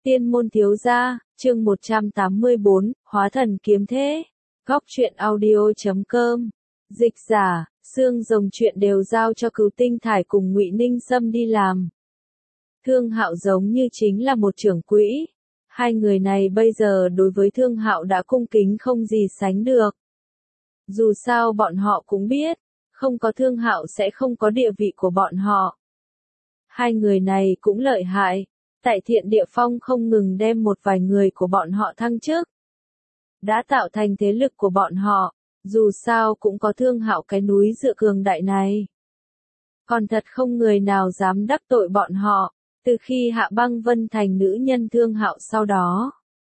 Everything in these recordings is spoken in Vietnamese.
Tiên môn thiếu gia, chương 184, hóa thần kiếm thế. Góc truyện audio.com. Dịch giả, xương rồng chuyện đều giao cho Cửu Tinh Thải cùng Ngụy Ninh Sâm đi làm. Thương Hạo giống như chính là một trưởng quỹ. Hai người này bây giờ đối với Thương Hạo đã cung kính không gì sánh được. Dù sao bọn họ cũng biết, không có Thương Hạo sẽ không có địa vị của bọn họ. Hai người này cũng lợi hại. Tại Thiện Địa Phong không ngừng đem một vài người của bọn họ thăng chức. Đã tạo thành thế lực của bọn họ, dù sao cũng có Thương Hạo cái núi dựa cường đại này. Còn thật không người nào dám đắc tội bọn họ, từ khi Hạ Băng Vân thành nữ nhân Thương Hạo sau đó.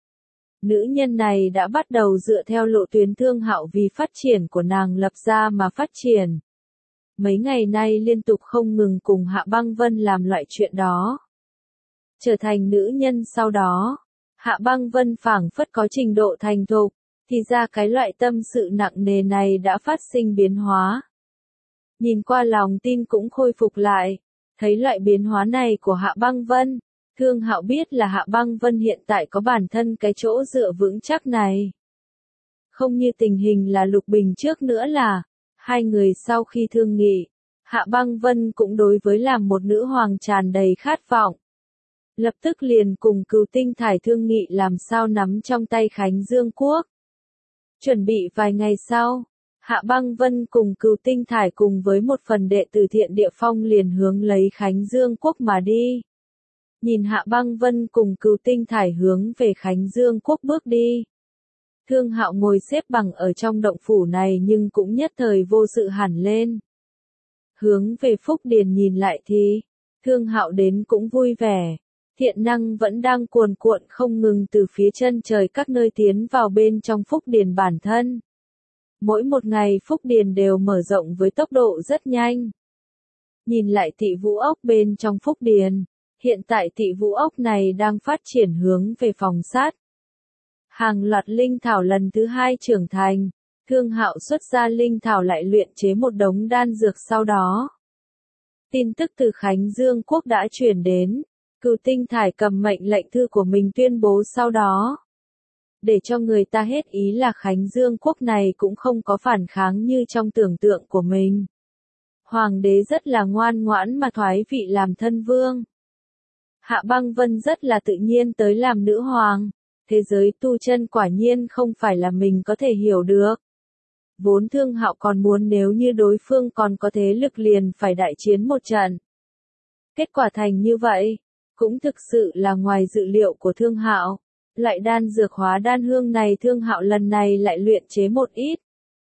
Nữ nhân này đã bắt đầu dựa theo lộ tuyến Thương Hạo vì phát triển của nàng lập ra mà phát triển. Mấy ngày nay liên tục không ngừng cùng Hạ Băng Vân làm loại chuyện đó. Trở thành nữ nhân sau đó, Hạ Băng Vân phảng phất có trình độ thành thục, thì ra cái loại tâm sự nặng nề này đã phát sinh biến hóa. Nhìn qua lòng tin cũng khôi phục lại, thấy loại biến hóa này của Hạ Băng Vân, Thương Hạo biết là Hạ Băng Vân hiện tại có bản thân cái chỗ dựa vững chắc này. Không như tình hình là Lục Bình trước nữa là, hai người sau khi thương nghị, Hạ Băng Vân cũng đối với làm một nữ hoàng tràn đầy khát vọng. Lập tức liền cùng Cửu Tinh Thải thương nghị làm sao nắm trong tay Khánh Dương Quốc. Chuẩn bị vài ngày sau, Hạ Băng Vân cùng Cửu Tinh Thải cùng với một phần đệ tử Thiện Địa Phong liền hướng lấy Khánh Dương Quốc mà đi. Nhìn Hạ Băng Vân cùng Cửu Tinh Thải hướng về Khánh Dương Quốc bước đi. Thương Hạo ngồi xếp bằng ở trong động phủ này nhưng cũng nhất thời vô sự hẳn lên. Hướng về Phúc Điền nhìn lại thì, Thương Hạo đến cũng vui vẻ. Thiện năng vẫn đang cuồn cuộn không ngừng từ phía chân trời các nơi tiến vào bên trong Phúc Điền bản thân. Mỗi một ngày Phúc Điền đều mở rộng với tốc độ rất nhanh. Nhìn lại Tị Vũ Ốc bên trong Phúc Điền, hiện tại Tị Vũ Ốc này đang phát triển hướng về phòng sát. Hàng loạt linh thảo lần thứ 2 trưởng thành, Thương Hạo xuất ra linh thảo lại luyện chế một đống đan dược sau đó. Tin tức từ Khánh Dương Quốc đã truyền đến. Cửu Tinh Thải cầm mệnh lệnh thư của mình tuyên bố sau đó. Để cho người ta hết ý là Khánh Dương Quốc này cũng không có phản kháng như trong tưởng tượng của mình. Hoàng đế rất là ngoan ngoãn mà thoái vị làm thân vương. Hạ Băng Vân rất là tự nhiên tới làm nữ hoàng. Thế giới tu chân quả nhiên không phải là mình có thể hiểu được. Vốn Thương Hạo còn muốn nếu như đối phương còn có thế lực liền phải đại chiến một trận. Kết quả thành như vậy. Cũng thực sự là ngoài dự liệu của Thương Hạo. Loại đan dược hóa đan hương này Thương Hạo lần này lại luyện chế một ít.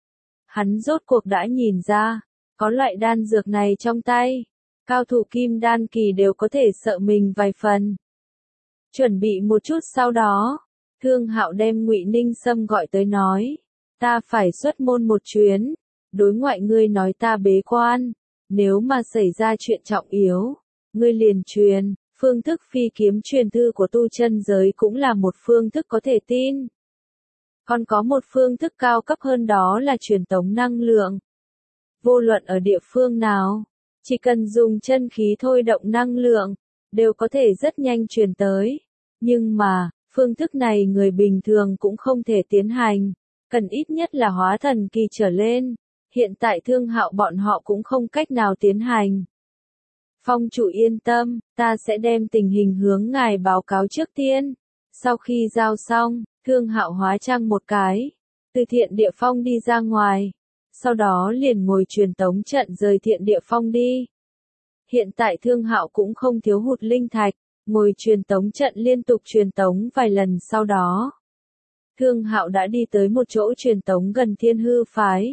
Hắn rốt cuộc đã nhìn ra, có loại đan dược này trong tay, cao thủ kim đan kỳ đều có thể sợ mình vài phần. Chuẩn bị một chút sau đó, Thương Hạo đem Ngụy Ninh Sâm gọi tới nói, ta phải xuất môn một chuyến, đối ngoại ngươi nói ta bế quan, nếu mà xảy ra chuyện trọng yếu, ngươi liền truyền. Phương thức phi kiếm truyền thư của tu chân giới cũng là một phương thức có thể tin. Còn có một phương thức cao cấp hơn đó là truyền tống năng lượng. Vô luận ở địa phương nào, chỉ cần dùng chân khí thôi động năng lượng, đều có thể rất nhanh truyền tới. Nhưng mà, phương thức này người bình thường cũng không thể tiến hành, cần ít nhất là hóa thần kỳ trở lên. Hiện tại Thương Hạo bọn họ cũng không cách nào tiến hành. Phong chủ yên tâm, ta sẽ đem tình hình hướng ngài báo cáo trước tiên. Sau khi giao xong, Thương Hạo hóa trang một cái, từ Thiện Địa Phong đi ra ngoài. Sau đó liền ngồi truyền tống trận rời Thiện Địa Phong đi. Hiện tại Thương Hạo cũng không thiếu hụt linh thạch, ngồi truyền tống trận liên tục truyền tống vài lần sau đó. Thương Hạo đã đi tới một chỗ truyền tống gần Thiên Hư Phái.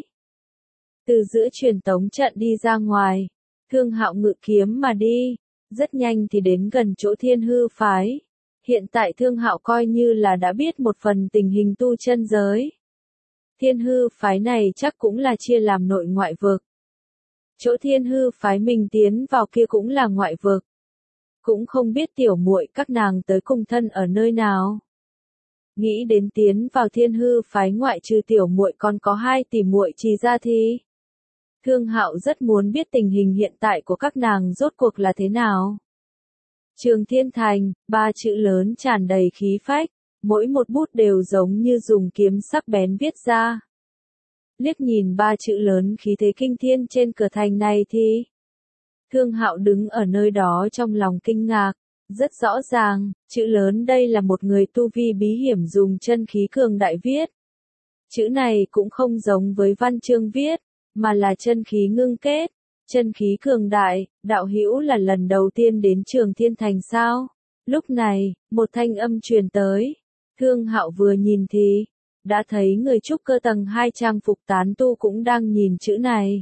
Từ giữa truyền tống trận đi ra ngoài. Thương Hạo ngự kiếm mà đi, rất nhanh thì đến gần chỗ Thiên Hư Phái. Hiện tại Thương Hạo coi như là đã biết một phần tình hình tu chân giới. Thiên Hư Phái này chắc cũng là chia làm nội ngoại vực. Chỗ Thiên Hư Phái mình tiến vào kia cũng là ngoại vực. Cũng không biết tiểu muội các nàng tới cùng thân ở nơi nào. Nghĩ đến tiến vào Thiên Hư Phái ngoại trừ tiểu muội còn có 2 tỷ muội Trì Gia thì. Thương Hạo rất muốn biết tình hình hiện tại của các nàng rốt cuộc là thế nào. Trường Thiên Thành, ba chữ lớn tràn đầy khí phách, mỗi một bút đều giống như dùng kiếm sắc bén viết ra. Liếc nhìn ba chữ lớn khí thế kinh thiên trên cửa thành này thì Thương Hạo đứng ở nơi đó trong lòng kinh ngạc, rất rõ ràng, chữ lớn đây là một người tu vi bí hiểm dùng chân khí cường đại viết. Chữ này cũng không giống với văn chương viết, mà là chân khí ngưng kết, chân khí cường đại, đạo hữu là lần đầu tiên đến Trường Thiên Thành sao? Lúc này, một thanh âm truyền tới, Thương Hạo vừa nhìn thì đã thấy người trúc cơ tầng 2 trang phục tán tu cũng đang nhìn chữ này.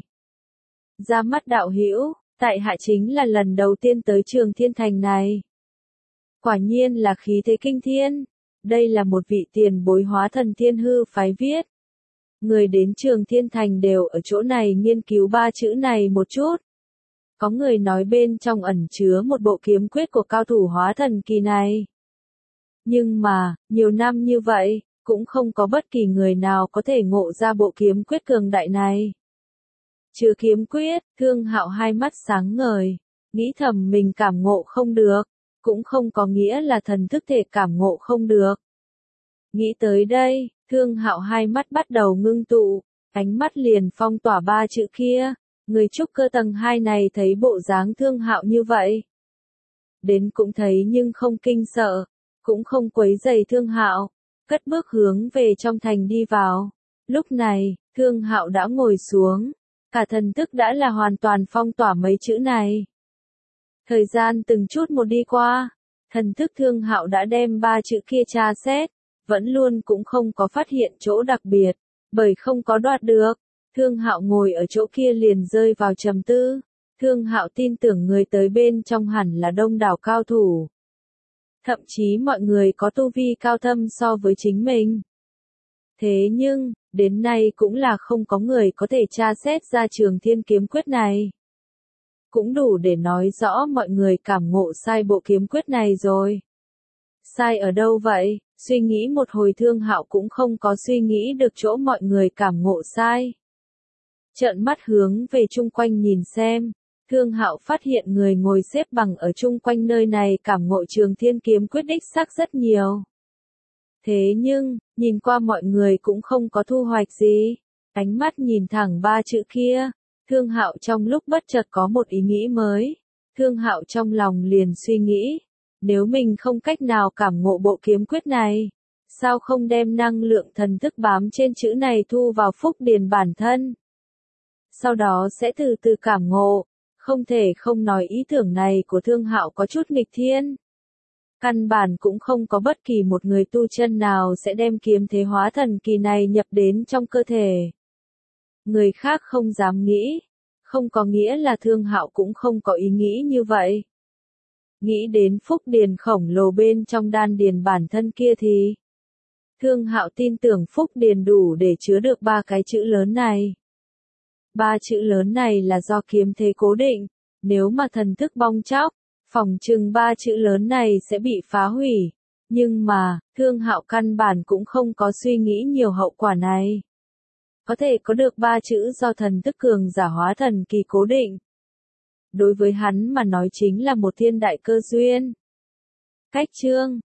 Ra mắt đạo hữu, tại hạ chính là lần đầu tiên tới Trường Thiên Thành này. Quả nhiên là khí thế kinh thiên, đây là một vị tiền bối hóa thần thiên hư phái viết. Người đến Trường Thiên Thành đều ở chỗ này nghiên cứu ba chữ này một chút. Có người nói bên trong ẩn chứa một bộ kiếm quyết của cao thủ hóa thần kỳ này. Nhưng mà, nhiều năm như vậy, cũng không có bất kỳ người nào có thể ngộ ra bộ kiếm quyết cường đại này. Trừ kiếm quyết, Thương Hạo hai mắt sáng ngời, nghĩ thầm mình cảm ngộ không được, cũng không có nghĩa là thần thức thể cảm ngộ không được. Nghĩ tới đây, Thương Hạo hai mắt bắt đầu ngưng tụ, ánh mắt liền phong tỏa ba chữ kia, người trúc cơ tầng 2 này thấy bộ dáng Thương Hạo như vậy. Đến cũng thấy nhưng không kinh sợ, cũng không quấy rầy Thương Hạo, cất bước hướng về trong thành đi vào. Lúc này, Thương Hạo đã ngồi xuống, cả thần thức đã là hoàn toàn phong tỏa mấy chữ này. Thời gian từng chút một đi qua, thần thức Thương Hạo đã đem ba chữ kia tra xét, vẫn luôn cũng không có phát hiện chỗ đặc biệt, bởi không có đoạt được. Thương Hạo ngồi ở chỗ kia liền rơi vào trầm tư. Thương Hạo tin tưởng người tới bên trong hẳn là đông đảo cao thủ. Thậm chí mọi người có tu vi cao thâm so với chính mình. Thế nhưng, đến nay cũng là không có người có thể tra xét ra Trường Thiên kiếm quyết này. Cũng đủ để nói rõ mọi người cảm ngộ sai bộ kiếm quyết này rồi. Sai ở đâu vậy? Suy nghĩ một hồi Thương Hạo cũng không có suy nghĩ được chỗ mọi người cảm ngộ sai. Trợn mắt hướng về chung quanh nhìn xem, Thương Hạo phát hiện người ngồi xếp bằng ở chung quanh nơi này cảm ngộ Trường Thiên kiếm quyết đích xác rất nhiều. Thế nhưng, nhìn qua mọi người cũng không có thu hoạch gì. Ánh mắt nhìn thẳng ba chữ kia, Thương Hạo trong lúc bất chợt có một ý nghĩ mới. Thương Hạo trong lòng liền suy nghĩ, nếu mình không cách nào cảm ngộ bộ kiếm quyết này, sao không đem năng lượng thần thức bám trên chữ này thu vào phúc điền bản thân? Sau đó sẽ từ từ cảm ngộ, không thể không nói ý tưởng này của Thương Hạo có chút nghịch thiên. Căn bản cũng không có bất kỳ một người tu chân nào sẽ đem kiếm thế hóa thần kỳ này nhập đến trong cơ thể. Người khác không dám nghĩ, không có nghĩa là Thương Hạo cũng không có ý nghĩ như vậy. Nghĩ đến phúc điền khổng lồ bên trong đan điền bản thân kia thì Thương Hạo tin tưởng phúc điền đủ để chứa được ba cái chữ lớn này. Ba chữ lớn này là do kiếm thế cố định, nếu mà thần thức bong chóc, phỏng chừng ba chữ lớn này sẽ bị phá hủy. Nhưng mà, Thương Hạo căn bản cũng không có suy nghĩ nhiều hậu quả này. Có thể có được ba chữ do thần thức cường giả hóa thần kỳ cố định. Đối với hắn mà nói chính là một thiên đại cơ duyên. Cách chương